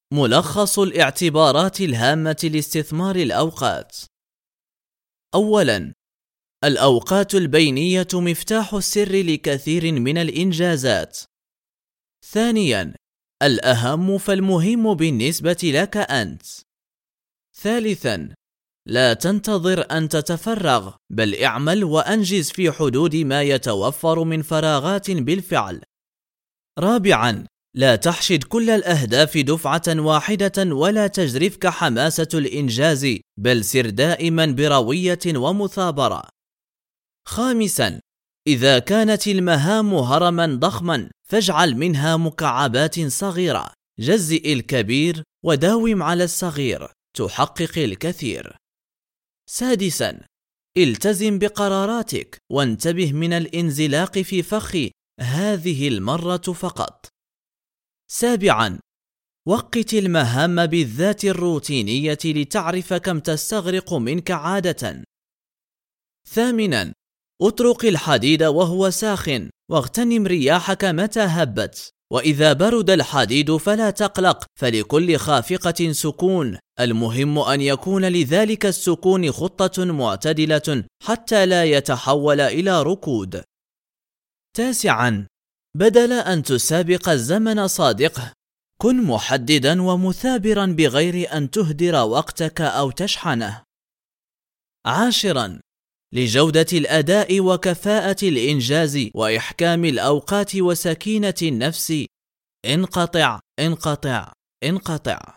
ملخص الاعتبارات الهامة لاستثمار الأوقات. أولاً، الأوقات البينية مفتاح السر لكثير من الإنجازات. ثانياً، الأهم فالمهم بالنسبة لك أنت. ثالثاً، لا تنتظر أن تتفرغ، بل اعمل وأنجز في حدود ما يتوفر من فراغات بالفعل. رابعاً، لا تحشد كل الأهداف دفعة واحدة ولا تجرفك حماسة الإنجاز، بل سر دائما بروية ومثابرة. خامساً، إذا كانت المهام هرما ضخما فاجعل منها مكعبات صغيرة، جزئ الكبير وداوم على الصغير تحقق الكثير. سادساً، التزم بقراراتك وانتبه من الانزلاق في فخ هذه المرة فقط. سابعاً، وقت المهام بالذات الروتينية لتعرف كم تستغرق منك عادة. ثامناً، اترك الحديد وهو ساخن واغتنم رياحك متى هبت، وإذا برد الحديد فلا تقلق، فلكل خافقة سكون، المهم أن يكون لذلك السكون خطة معتدلة حتى لا يتحول إلى ركود. تاسعاً، بدل أن تسابق الزمن صادقه، كن محددا ومثابرا بغير أن تهدر وقتك أو تشحنه. عاشراً، لجودة الأداء وكفاءة الإنجاز وإحكام الأوقات وسكينة النفس، انقطع انقطع انقطع.